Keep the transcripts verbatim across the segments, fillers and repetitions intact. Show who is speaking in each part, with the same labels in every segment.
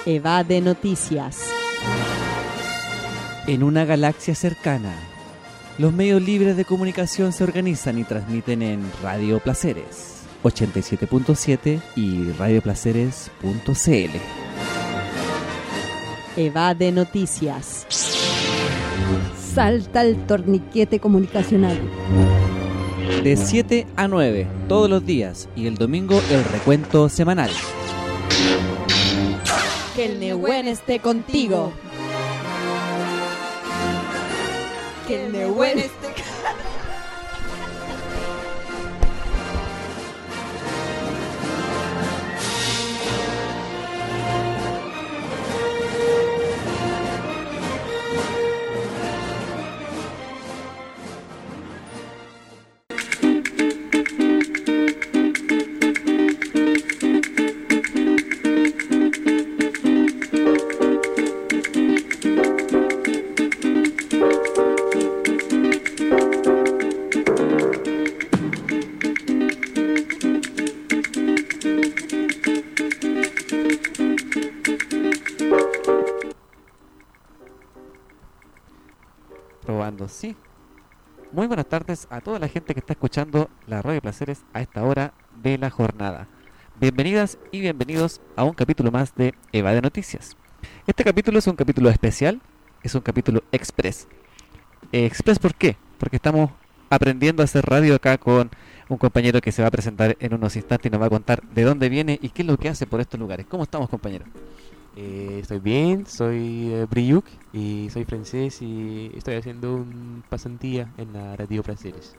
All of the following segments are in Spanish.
Speaker 1: Evade Noticias.
Speaker 2: En una galaxia cercana, los medios libres de comunicación se organizan y transmiten en Radio Placeres ochenta y siete punto siete y radio placeres punto c l.
Speaker 1: Evade Noticias.
Speaker 3: Salta el torniquete comunicacional.
Speaker 2: De siete a nueve, todos los días, y el domingo el recuento semanal.
Speaker 3: Que el Nehuen esté contigo. Que el Nehuen esté contigo.
Speaker 2: Sí. Muy buenas tardes a toda la gente que está escuchando la Radio Placeres a esta hora de la jornada. Bienvenidas y bienvenidos a un capítulo más de Evade Noticias. Este capítulo es un capítulo especial, es un capítulo express. Eh, express ¿por qué? Porque estamos aprendiendo a hacer radio acá con un compañero que se va a presentar en unos instantes y nos va a contar de dónde viene y qué es lo que hace por estos lugares. ¿Cómo estamos, compañero?
Speaker 4: Eh, estoy bien, soy eh, Briuk y soy francés y estoy haciendo un pasantía en la Radio Placeres.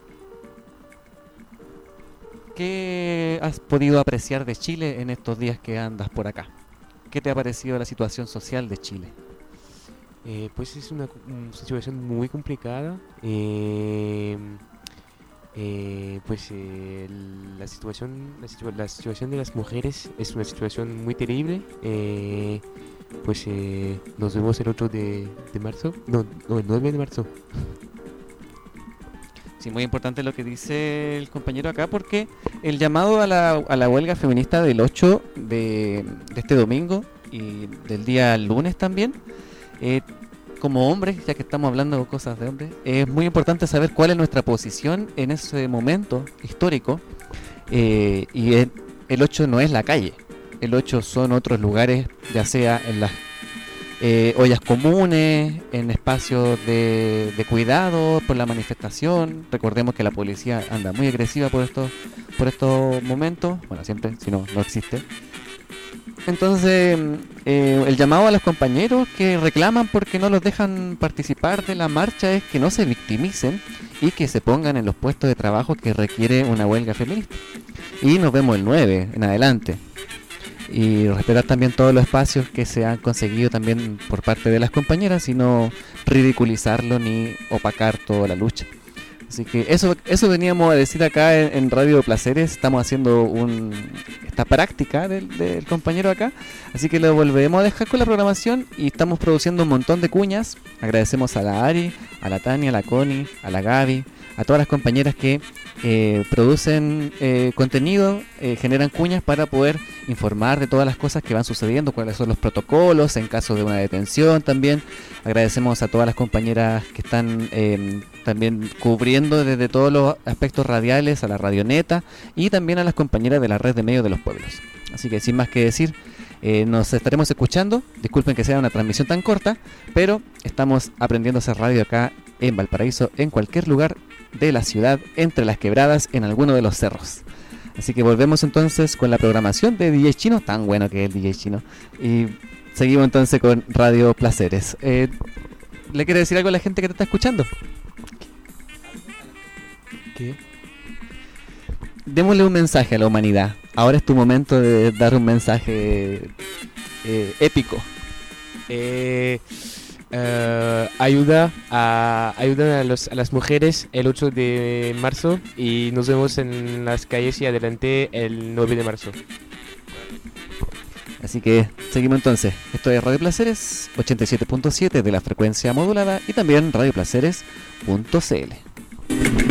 Speaker 2: ¿Qué has podido apreciar de Chile en estos días que andas por acá? ¿Qué te ha parecido la situación social de Chile?
Speaker 4: Eh, pues es una, una situación muy complicada. Eh, eh, pues eh, la situación la, situa- la situación de las mujeres es una situación muy terrible. Eh, pues eh, nos vemos el otro de, de marzo. No, no, el nueve de marzo.
Speaker 2: Sí, muy importante lo que dice el compañero acá, porque el llamado a la, a la huelga feminista del ocho de, de este domingo y del día lunes también, eh, como hombres, ya que estamos hablando de cosas de hombres, es muy importante saber cuál es nuestra posición en ese momento histórico. Eh, y el, el ocho no es la calle, el ocho son otros lugares, ya sea en las eh, ollas comunes, en espacios de, de cuidado por la manifestación. Recordemos que la policía anda muy agresiva por estos, por estos momentos, bueno, siempre, si no, no existe. Entonces, eh, el llamado a los compañeros que reclaman porque no los dejan participar de la marcha es que no se victimicen y que se pongan en los puestos de trabajo que requiere una huelga feminista. Y nos vemos el nueve en adelante. Y respetar también todos los espacios que se han conseguido también por parte de las compañeras y no ridiculizarlo ni opacar toda la lucha. Así que eso eso veníamos a decir acá en, en Radio Placeres. Estamos haciendo un, esta práctica del, del compañero acá. Así que lo volveremos a dejar con la programación y estamos produciendo un montón de cuñas. Agradecemos a la Ari, a la Tania, a la Connie, a la Gaby, a todas las compañeras que eh, producen eh, contenido, eh, generan cuñas para poder informar de todas las cosas que van sucediendo, cuáles son los protocolos en caso de una detención también. Agradecemos a todas las compañeras que están eh, también cubriendo desde todos los aspectos radiales a la Radioneta y también a las compañeras de la Red de Medios de los Pueblos. Así que sin más que decir, eh, nos estaremos escuchando. Disculpen que sea una transmisión tan corta, pero estamos aprendiendo a hacer radio acá en Valparaíso, en cualquier lugar de la ciudad, entre las quebradas, en alguno de los cerros. Así que volvemos entonces con la programación de D J Chino, tan bueno que es el D J Chino, y seguimos entonces con Radio Placeres. Eh, ¿Le quiere decir algo a la gente que te está escuchando?
Speaker 4: ¿Qué?
Speaker 2: Démosle un mensaje a la humanidad. Ahora es tu momento de dar un mensaje eh, épico.
Speaker 4: Eh... Uh, ayuda a ayuda a, los, a las mujeres el ocho de marzo y nos vemos en las calles y adelante el nueve de marzo.
Speaker 2: Así que seguimos entonces. Esto es Radio Placeres ochenta y siete punto siete de la frecuencia modulada y también radio placeres punto c l.